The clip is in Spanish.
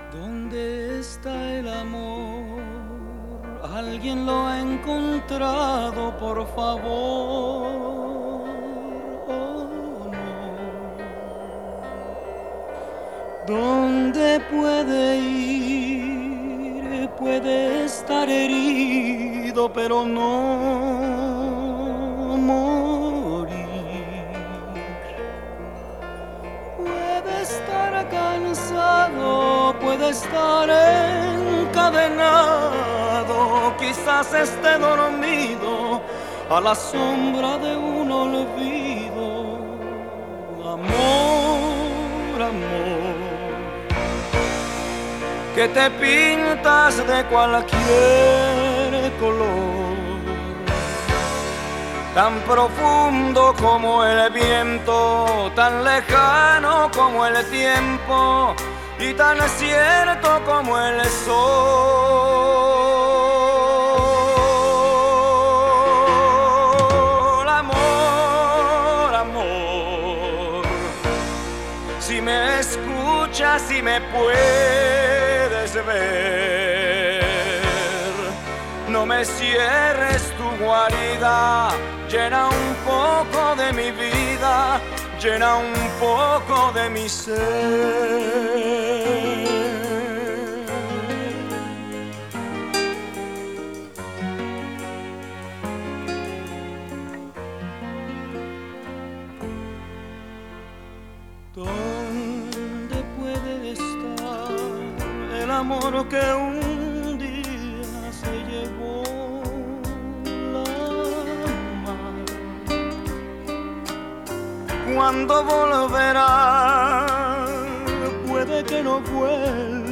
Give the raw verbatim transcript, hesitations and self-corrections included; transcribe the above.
¿Dónde está el amor? ¿Alguien lo ha encontrado, por favor? Oh, no. ¿Dónde puede ir? Puede estar herido, pero no morir. Puede estar cansado, puede estar encadenado, quizás esté dormido a la sombra de un olvido. Amor, amor, que te pintas de cualquier color, tan profundo como el viento, tan lejano como el tiempo y tan cierto como el sol. Amor, amor, si me escuchas, si me puedes ver, no me cierres tu guarida, llena un poco de mi vida, llena un poco de mi ser. ¿Dónde puede estar el amor que un día se llevó la mar? ¿Cuándo volverá? Puede que no vuelva,